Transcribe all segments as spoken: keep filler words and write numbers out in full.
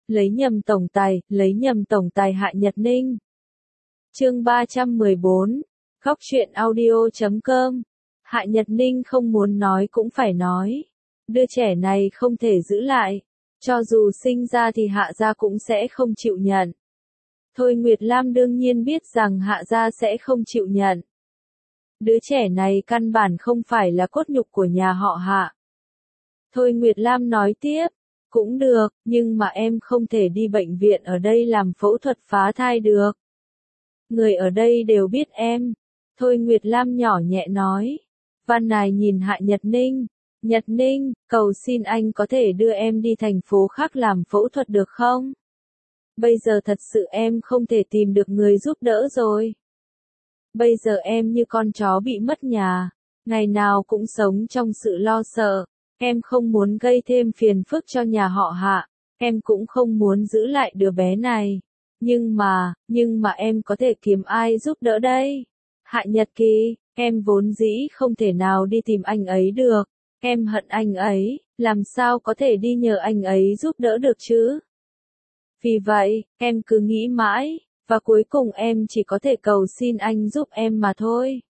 lấy nhầm tổng tài, lấy nhầm tổng tài Hạ Nhật Ninh. Chương ba trăm mười bốn, Góc truyện audio chấm com. Hạ Nhật Ninh không muốn nói cũng phải nói. Đứa trẻ này không thể giữ lại. Cho dù sinh ra thì Hạ gia cũng sẽ không chịu nhận. Thôi Nguyệt Lam đương nhiên biết rằng Hạ gia sẽ không chịu nhận. Đứa trẻ này căn bản không phải là cốt nhục của nhà họ Hạ. Thôi Nguyệt Lam nói tiếp, cũng được, nhưng mà em không thể đi bệnh viện ở đây làm phẫu thuật phá thai được. Người ở đây đều biết em. Thôi Nguyệt Lam nhỏ nhẹ nói. Văn Nài nhìn Hạ Nhật Ninh. Nhật Ninh, cầu xin anh có thể đưa em đi thành phố khác làm phẫu thuật được không? Bây giờ thật sự em không thể tìm được người giúp đỡ rồi. Bây giờ em như con chó bị mất nhà, ngày nào cũng sống trong sự lo sợ. Em không muốn gây thêm phiền phức cho nhà họ Hạ, em cũng không muốn giữ lại đứa bé này. Nhưng mà, nhưng mà em có thể kiếm ai giúp đỡ đây? Hạ Nhật Kỳ, em vốn dĩ không thể nào đi tìm anh ấy được. Em hận anh ấy, làm sao có thể đi nhờ anh ấy giúp đỡ được chứ? Vì vậy, em cứ nghĩ mãi, và cuối cùng em chỉ có thể cầu xin anh giúp em mà thôi.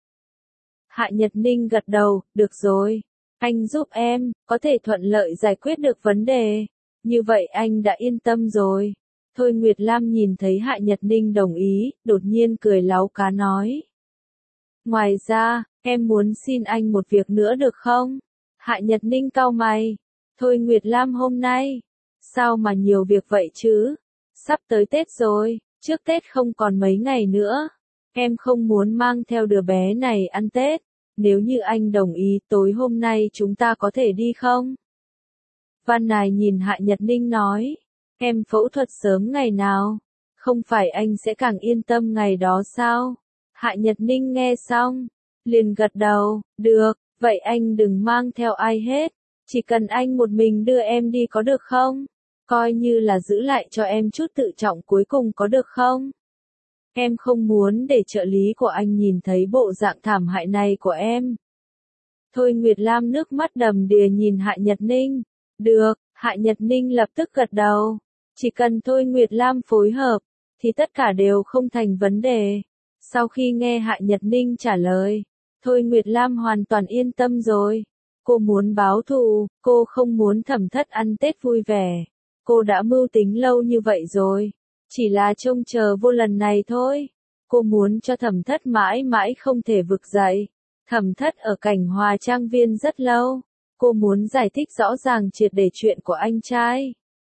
Hạ Nhật Ninh gật đầu, được rồi. Anh giúp em, có thể thuận lợi giải quyết được vấn đề. Như vậy anh đã yên tâm rồi. Thôi Nguyệt Lam nhìn thấy Hạ Nhật Ninh đồng ý, đột nhiên cười láu cá nói. Ngoài ra, em muốn xin anh một việc nữa được không? Hạ Nhật Ninh cau mày. Thôi Nguyệt Lam hôm nay, sao mà nhiều việc vậy chứ? Sắp tới Tết rồi, trước Tết không còn mấy ngày nữa. Em không muốn mang theo đứa bé này ăn Tết. Nếu như anh đồng ý, tối hôm nay chúng ta có thể đi không? Văn Nài nhìn Hạ Nhật Ninh nói. Em phẫu thuật sớm ngày nào? Không phải anh sẽ càng yên tâm ngày đó sao? Hạ Nhật Ninh nghe xong, liền gật đầu, được, vậy anh đừng mang theo ai hết. Chỉ cần anh một mình đưa em đi có được không? Coi như là giữ lại cho em chút tự trọng cuối cùng có được không? Em không muốn để trợ lý của anh nhìn thấy bộ dạng thảm hại này của em. Thôi Nguyệt Lam nước mắt đầm đìa nhìn Hạ Nhật Ninh. Được, Hạ Nhật Ninh lập tức gật đầu. Chỉ cần Thôi Nguyệt Lam phối hợp, thì tất cả đều không thành vấn đề. Sau khi nghe Hạ Nhật Ninh trả lời, Thôi Nguyệt Lam hoàn toàn yên tâm rồi. Cô muốn báo thù, cô không muốn Thẩm Thất ăn Tết vui vẻ. Cô đã mưu tính lâu như vậy rồi. Chỉ là trông chờ vô lần này thôi. Cô muốn cho Thẩm Thất mãi mãi không thể vực dậy. Thẩm Thất ở Cảnh Hòa Trang Viên rất lâu. Cô muốn giải thích rõ ràng triệt để chuyện của anh trai.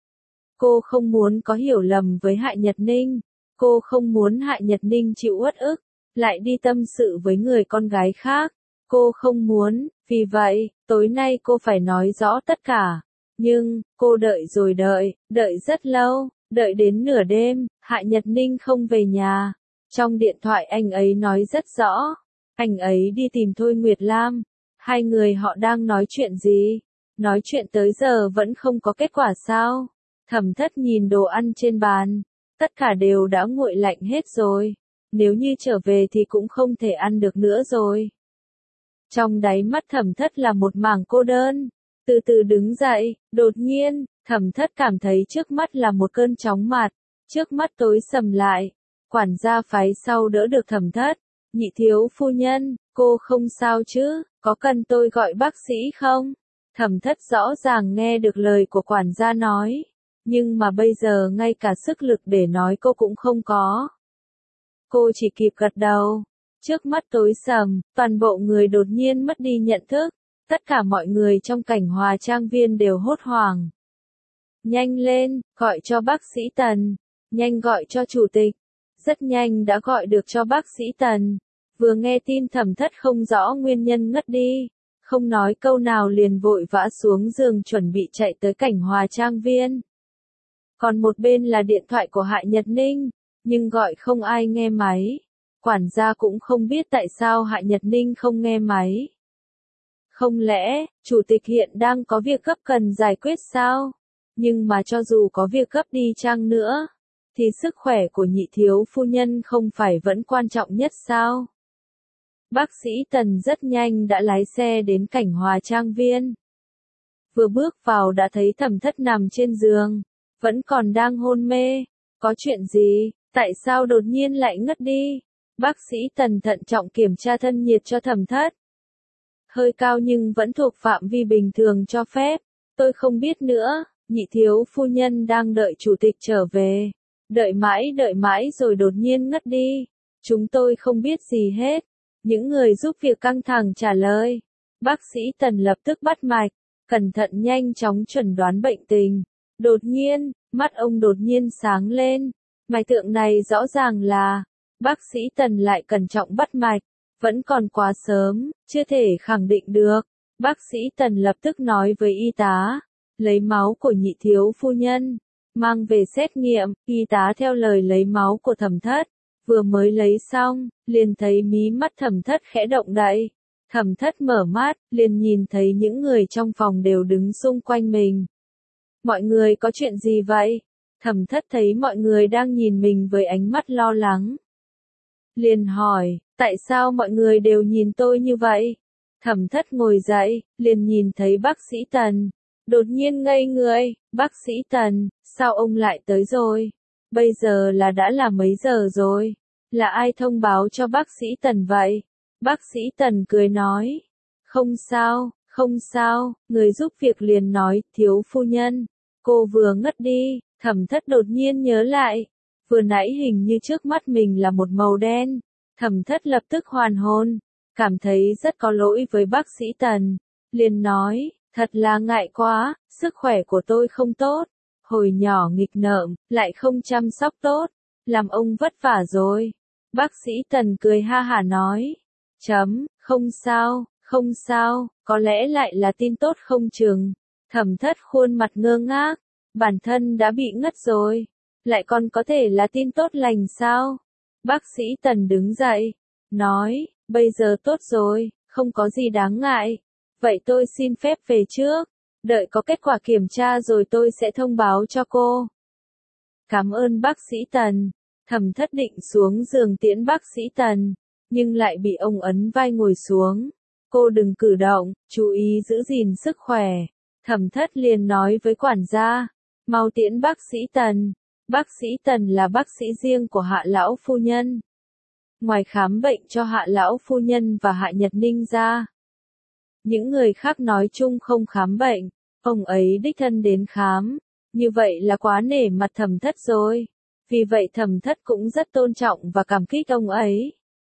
Cô không muốn có hiểu lầm với Hạ Nhật Ninh. Cô không muốn Hạ Nhật Ninh chịu uất ức, lại đi tâm sự với người con gái khác. Cô không muốn, vì vậy, tối nay cô phải nói rõ tất cả. Nhưng, cô đợi rồi đợi, đợi rất lâu, đợi đến nửa đêm, Hạ Nhật Ninh không về nhà. Trong điện thoại anh ấy nói rất rõ, anh ấy đi tìm Thôi Nguyệt Lam. Hai người họ đang nói chuyện gì? Nói chuyện tới giờ vẫn không có kết quả sao? Thẩm Thất nhìn đồ ăn trên bàn. Tất cả đều đã nguội lạnh hết rồi. Nếu như trở về thì cũng không thể ăn được nữa rồi. Trong đáy mắt Thẩm Thất là một mảng cô đơn. Từ từ đứng dậy, đột nhiên, Thẩm Thất cảm thấy trước mắt là một cơn chóng mặt. Trước mắt tối sầm lại. Quản gia phái sau đỡ được Thẩm Thất. Nhị thiếu phu nhân, cô không sao chứ, có cần tôi gọi bác sĩ không? Thẩm Thất rõ ràng nghe được lời của quản gia nói. Nhưng mà bây giờ ngay cả sức lực để nói cô cũng không có. Cô chỉ kịp gật đầu. Trước mắt tối sầm, toàn bộ người đột nhiên mất đi nhận thức. Tất cả mọi người trong Cảnh Hòa Trang Viên đều hốt hoảng. Nhanh lên, gọi cho bác sĩ Tần. Nhanh gọi cho chủ tịch. Rất nhanh đã gọi được cho bác sĩ Tần. Vừa nghe tin Thẩm Thất không rõ nguyên nhân ngất đi. Không nói câu nào liền vội vã xuống giường chuẩn bị chạy tới Cảnh Hòa Trang Viên. Còn một bên là điện thoại của Hạ Nhật Ninh, nhưng gọi không ai nghe máy. Quản gia cũng không biết tại sao Hạ Nhật Ninh không nghe máy. Không lẽ, chủ tịch hiện đang có việc gấp cần giải quyết sao? Nhưng mà cho dù có việc gấp đi chăng nữa, thì sức khỏe của nhị thiếu phu nhân không phải vẫn quan trọng nhất sao? Bác sĩ Tần rất nhanh đã lái xe đến Cảnh Hòa Trang Viên. Vừa bước vào đã thấy Thẩm Thất nằm trên giường. vẫn còn đang hôn mê. Có chuyện gì? Tại sao đột nhiên lại ngất đi? Bác sĩ Tần thận trọng kiểm tra thân nhiệt cho Thẩm Thất. Hơi cao nhưng vẫn thuộc phạm vi bình thường cho phép. Tôi không biết nữa, nhị thiếu phu nhân đang đợi chủ tịch trở về. Đợi mãi đợi mãi rồi đột nhiên ngất đi. Chúng tôi không biết gì hết. Những người giúp việc căng thẳng trả lời. Bác sĩ Tần lập tức bắt mạch, cẩn thận nhanh chóng chẩn đoán bệnh tình. Đột nhiên, mắt ông đột nhiên sáng lên. Mạch tượng này rõ ràng là, bác sĩ Tần lại cẩn trọng bắt mạch. Vẫn còn quá sớm, chưa thể khẳng định được. Bác sĩ Tần lập tức nói với y tá, lấy máu của nhị thiếu phu nhân, mang về xét nghiệm. Y tá theo lời lấy máu của Thẩm Thất, vừa mới lấy xong, liền thấy mí mắt Thẩm Thất khẽ động đậy. Thẩm Thất mở mắt, liền nhìn thấy những người trong phòng đều đứng xung quanh mình. Mọi người có chuyện gì vậy? Thẩm Thất thấy mọi người đang nhìn mình với ánh mắt lo lắng. Liền hỏi, tại sao mọi người đều nhìn tôi như vậy? Thẩm Thất ngồi dậy, liền nhìn thấy bác sĩ Tần. Đột nhiên ngây người, bác sĩ Tần, sao ông lại tới rồi? Bây giờ là đã là mấy giờ rồi? Là ai thông báo cho bác sĩ Tần vậy? Bác sĩ Tần cười nói, không sao, không sao, người giúp việc liền nói, thiếu phu nhân, cô vừa ngất đi. Thẩm Thất đột nhiên nhớ lại, vừa nãy hình như trước mắt mình là một màu đen. Thẩm Thất lập tức hoàn hồn, cảm thấy rất có lỗi với bác sĩ Tần, liền nói, thật là ngại quá, sức khỏe của tôi không tốt, hồi nhỏ nghịch ngợm, lại không chăm sóc tốt, làm ông vất vả rồi. Bác sĩ Tần cười ha hả nói, chấm, không sao, không sao, có lẽ lại là tin tốt không chừng. Thẩm Thất khuôn mặt ngơ ngác, bản thân đã bị ngất rồi, lại còn có thể là tin tốt lành sao? Bác sĩ Tần đứng dậy, nói, bây giờ tốt rồi, không có gì đáng ngại. Vậy tôi xin phép về trước, đợi có kết quả kiểm tra rồi tôi sẽ thông báo cho cô. Cảm ơn bác sĩ Tần. Thẩm Thất định xuống giường tiễn bác sĩ Tần, nhưng lại bị ông ấn vai ngồi xuống. Cô đừng cử động, chú ý giữ gìn sức khỏe. Thẩm Thất liền nói với quản gia, mau tiễn bác sĩ Tần. Bác sĩ Tần là bác sĩ riêng của Hạ lão phu nhân. Ngoài khám bệnh cho Hạ lão phu nhân và Hạ Nhật Ninh ra, những người khác nói chung không khám bệnh, ông ấy đích thân đến khám, như vậy là quá nể mặt Thẩm Thất rồi. Vì vậy Thẩm Thất cũng rất tôn trọng và cảm kích ông ấy.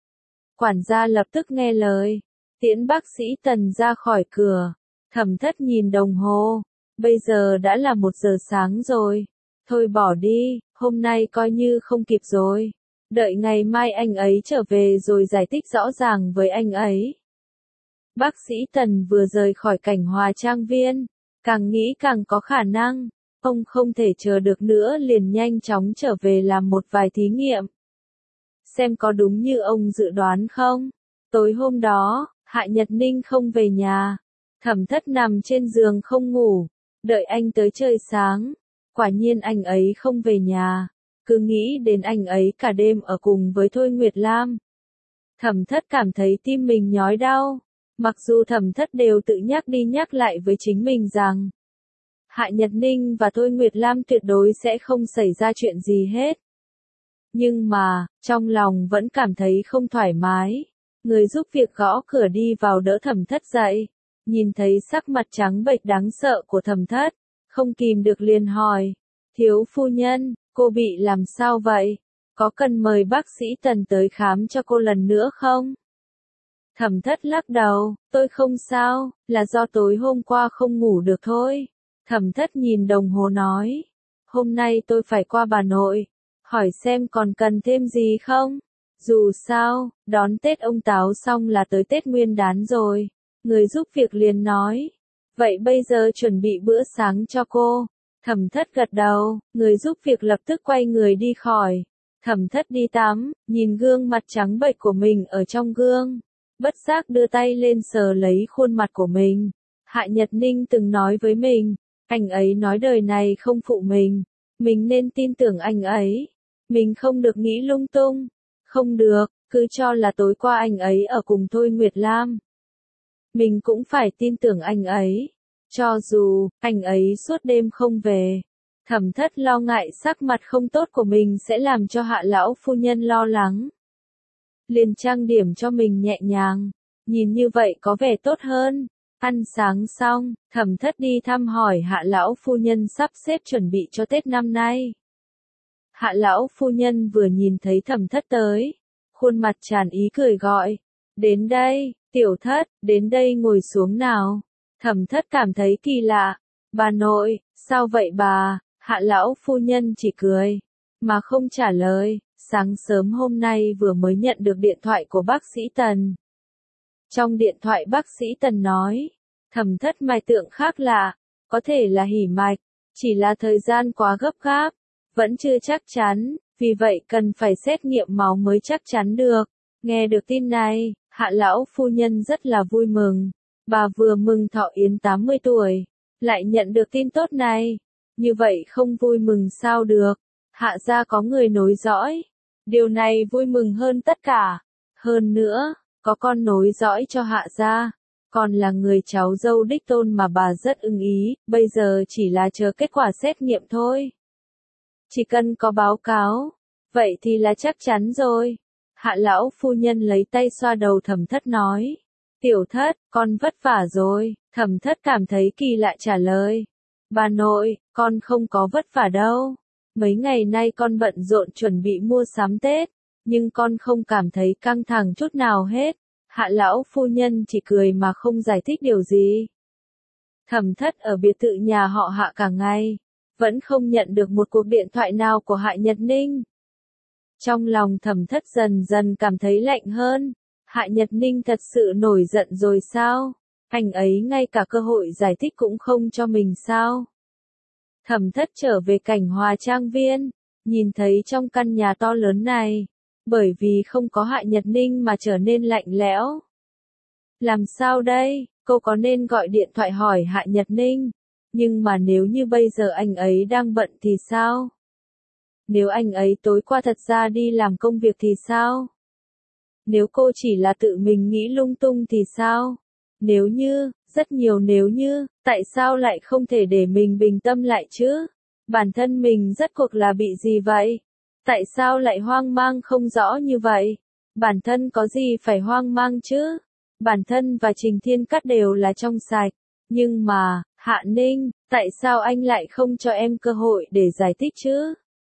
Quản gia lập tức nghe lời, tiễn bác sĩ Tần ra khỏi cửa. Thẩm Thất nhìn đồng hồ, bây giờ đã là một giờ sáng rồi. Thôi bỏ đi, hôm nay coi như không kịp rồi. Đợi ngày mai anh ấy trở về rồi giải thích rõ ràng với anh ấy. Bác sĩ Tần vừa rời khỏi cảnh Hòa Trang Viên, càng nghĩ càng có khả năng. Ông không thể chờ được nữa liền nhanh chóng trở về làm một vài thí nghiệm. Xem có đúng như ông dự đoán không? Tối hôm đó, Hạ Nhật Ninh không về nhà. Thẩm Thất nằm trên giường không ngủ, đợi anh tới trời sáng. Quả nhiên anh ấy không về nhà, cứ nghĩ đến anh ấy cả đêm ở cùng với Thôi Nguyệt Lam. Thẩm Thất cảm thấy tim mình nhói đau, mặc dù Thẩm Thất đều tự nhắc đi nhắc lại với chính mình rằng Hạ Nhật Ninh và Thôi Nguyệt Lam tuyệt đối sẽ không xảy ra chuyện gì hết. Nhưng mà, trong lòng vẫn cảm thấy không thoải mái. Người giúp việc gõ cửa đi vào đỡ Thẩm Thất dậy, nhìn thấy sắc mặt trắng bệch đáng sợ của Thẩm Thất, không kìm được liền hỏi, thiếu phu nhân, cô bị làm sao vậy? Có cần mời bác sĩ Tần tới khám cho cô lần nữa không? Thẩm Thất lắc đầu, tôi không sao, là do tối hôm qua không ngủ được thôi. Thẩm Thất nhìn đồng hồ nói, hôm nay tôi phải qua bà nội, hỏi xem còn cần thêm gì không? Dù sao, đón Tết ông Táo xong là tới Tết Nguyên Đán rồi. Người giúp việc liền nói, vậy bây giờ chuẩn bị bữa sáng cho cô. Thẩm Thất gật đầu, người giúp việc lập tức quay người đi khỏi. Thẩm Thất đi tắm, nhìn gương mặt trắng bệch của mình ở trong gương, bất giác đưa tay lên sờ lấy khuôn mặt của mình. Hạ Nhật Ninh từng nói với mình, anh ấy nói đời này không phụ mình, mình nên tin tưởng anh ấy. Mình không được nghĩ lung tung, không được, cứ cho là tối qua anh ấy ở cùng Thôi Nguyệt Lam. Mình cũng phải tin tưởng anh ấy, cho dù anh ấy suốt đêm không về. Thẩm Thất lo ngại sắc mặt không tốt của mình sẽ làm cho Hạ lão phu nhân lo lắng. Liền trang điểm cho mình nhẹ nhàng, nhìn như vậy có vẻ tốt hơn. Ăn sáng xong, Thẩm Thất đi thăm hỏi Hạ lão phu nhân sắp xếp chuẩn bị cho Tết năm nay. Hạ lão phu nhân vừa nhìn thấy Thẩm Thất tới, khuôn mặt tràn ý cười gọi, đến đây, Tiểu Thất, đến đây ngồi xuống nào. Thẩm Thất cảm thấy kỳ lạ, bà nội, sao vậy bà? Hạ lão phu nhân chỉ cười, mà không trả lời. Sáng sớm hôm nay vừa mới nhận được điện thoại của bác sĩ Tần. Trong điện thoại bác sĩ Tần nói, Thẩm Thất mạch tượng khác lạ, có thể là hỉ mạch, chỉ là thời gian quá gấp gáp, vẫn chưa chắc chắn, vì vậy cần phải xét nghiệm máu mới chắc chắn được. Nghe được tin này, Hạ lão phu nhân rất là vui mừng, bà vừa mừng thọ yến tám mươi tuổi, lại nhận được tin tốt này, như vậy không vui mừng sao được. Hạ gia có người nối dõi, điều này vui mừng hơn tất cả. Hơn nữa, có con nối dõi cho Hạ gia, còn là người cháu dâu đích tôn mà bà rất ưng ý, bây giờ chỉ là chờ kết quả xét nghiệm thôi. Chỉ cần có báo cáo, vậy thì là chắc chắn rồi. Hạ lão phu nhân lấy tay xoa đầu Thẩm Thất nói, Tiểu Thất, con vất vả rồi. Thẩm Thất cảm thấy kỳ lạ trả lời, bà nội, con không có vất vả đâu. Mấy ngày nay con bận rộn chuẩn bị mua sắm Tết, nhưng con không cảm thấy căng thẳng chút nào hết. Hạ lão phu nhân chỉ cười mà không giải thích điều gì. Thẩm Thất ở biệt thự nhà họ Hạ cả ngày, vẫn không nhận được một cuộc điện thoại nào của Hạ Nhật Ninh. Trong lòng Thẩm Thất dần dần cảm thấy lạnh hơn. Hạ Nhật Ninh thật sự nổi giận rồi sao? Anh ấy ngay cả cơ hội giải thích cũng không cho mình sao? Thẩm Thất trở về Cảnh Hòa Trang Viên, nhìn thấy trong căn nhà to lớn này, bởi vì không có Hạ Nhật Ninh mà trở nên lạnh lẽo. Làm sao đây? Cô có nên gọi điện thoại hỏi Hạ Nhật Ninh? Nhưng mà nếu như bây giờ anh ấy đang bận thì sao? Nếu anh ấy tối qua thật ra đi làm công việc thì sao? Nếu cô chỉ là tự mình nghĩ lung tung thì sao? Nếu như, rất nhiều nếu như, tại sao lại không thể để mình bình tâm lại chứ? Bản thân mình rốt cuộc là bị gì vậy? Tại sao lại hoang mang không rõ như vậy? Bản thân có gì phải hoang mang chứ? Bản thân và Trình Thiên Cát đều là trong sạch. Nhưng mà, Hạ Ninh, tại sao anh lại không cho em cơ hội để giải thích chứ?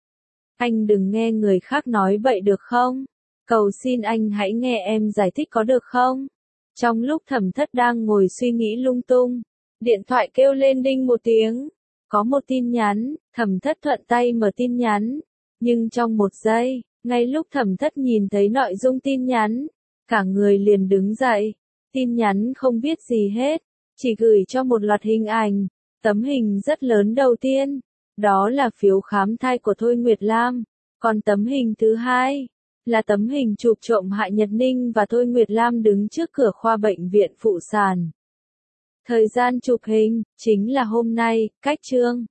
Anh đừng nghe người khác nói bậy được không? Cầu xin anh hãy nghe em giải thích có được không? Trong lúc Thẩm Thất đang ngồi suy nghĩ lung tung, điện thoại kêu lên đinh một tiếng. Có một tin nhắn, Thẩm Thất thuận tay mở tin nhắn. Nhưng trong một giây, ngay lúc Thẩm Thất nhìn thấy nội dung tin nhắn, cả người liền đứng dậy. Tin nhắn không viết gì hết, chỉ gửi cho một loạt hình ảnh. Tấm hình rất lớn đầu tiên, đó là phiếu khám thai của Thôi Nguyệt Lam. Còn tấm hình thứ hai, là tấm hình chụp trộm Hạ Nhật Ninh và Thôi Nguyệt Lam đứng trước cửa khoa bệnh viện phụ sản. Thời gian chụp hình, chính là hôm nay, cách chương